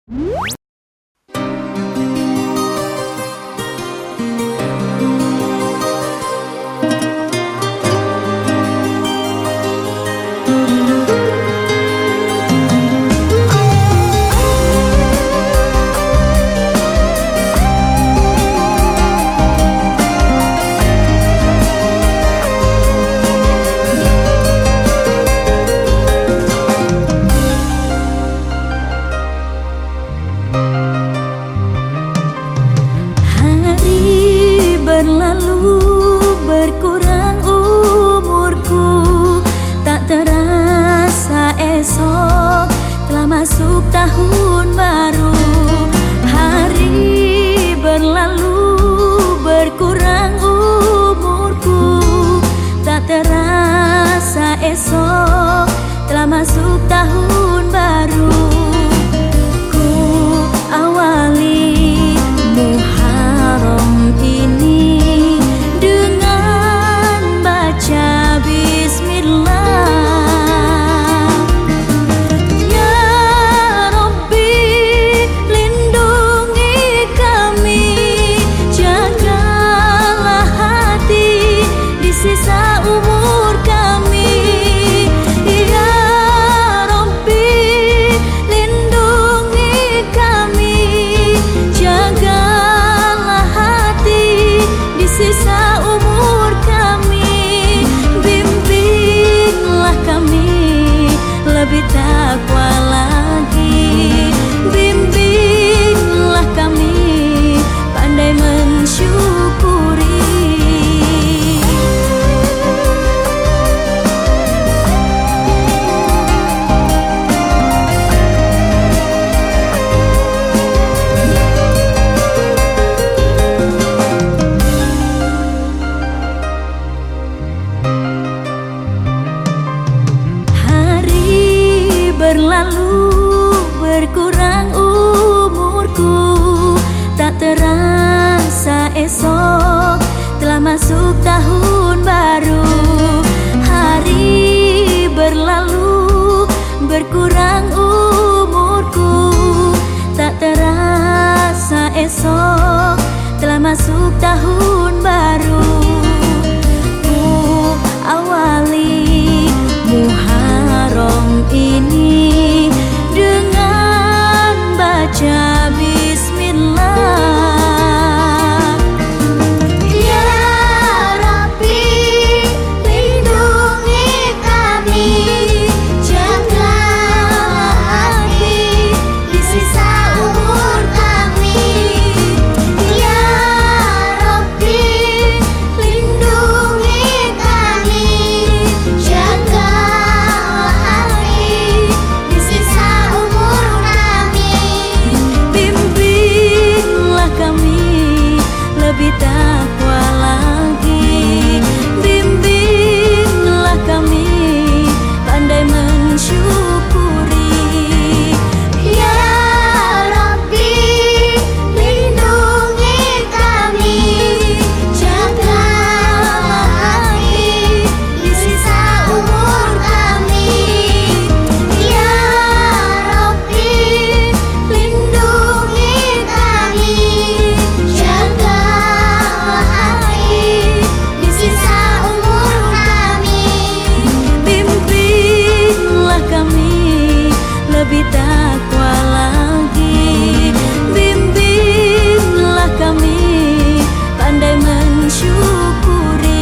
Berlalu berkurang umurku, tak terasa esok telah masuk tahun baru. Hari berlalu berkurang umurku, tak terasa esok telah masuk tahun baru. Ku awali Muharram ini dengan baca bismillah. Ya Rabbi, lindungi kami, jagalah hati di sisa umur kami. Ya Rabbi, lindungi kami, jagalah hati di sisa umur kami. Bimbinglah kami lebih takwa lagi, bimbinglah kami pandai mensyukuri. Berlalu berkurang umurku, tak terasa esok telah masuk tahun baru. Hari berlalu berkurang umurku, tak terasa esok telah masuk tahun baru. Ku awali Muharram ini dengan baca bismillah. Ya Rabbi, lindungi kami, jagalah hati di sisa umur kami. Ya Rabbi, lindungi kami, jagalah hati di sisa umur kami. Bimbinglah kami lebih takwa lagi, bimbinglah kami pandai mensyukuri. Ya Rabbi, lindungi kami, jagalah hati di sisa umur kami. Ya Rabbi, lindungi kami, jagalah hati di sisa umur kami. Bimbinglah kami lebih takwa lagi, bimbinglah kami pandai mensyukuri.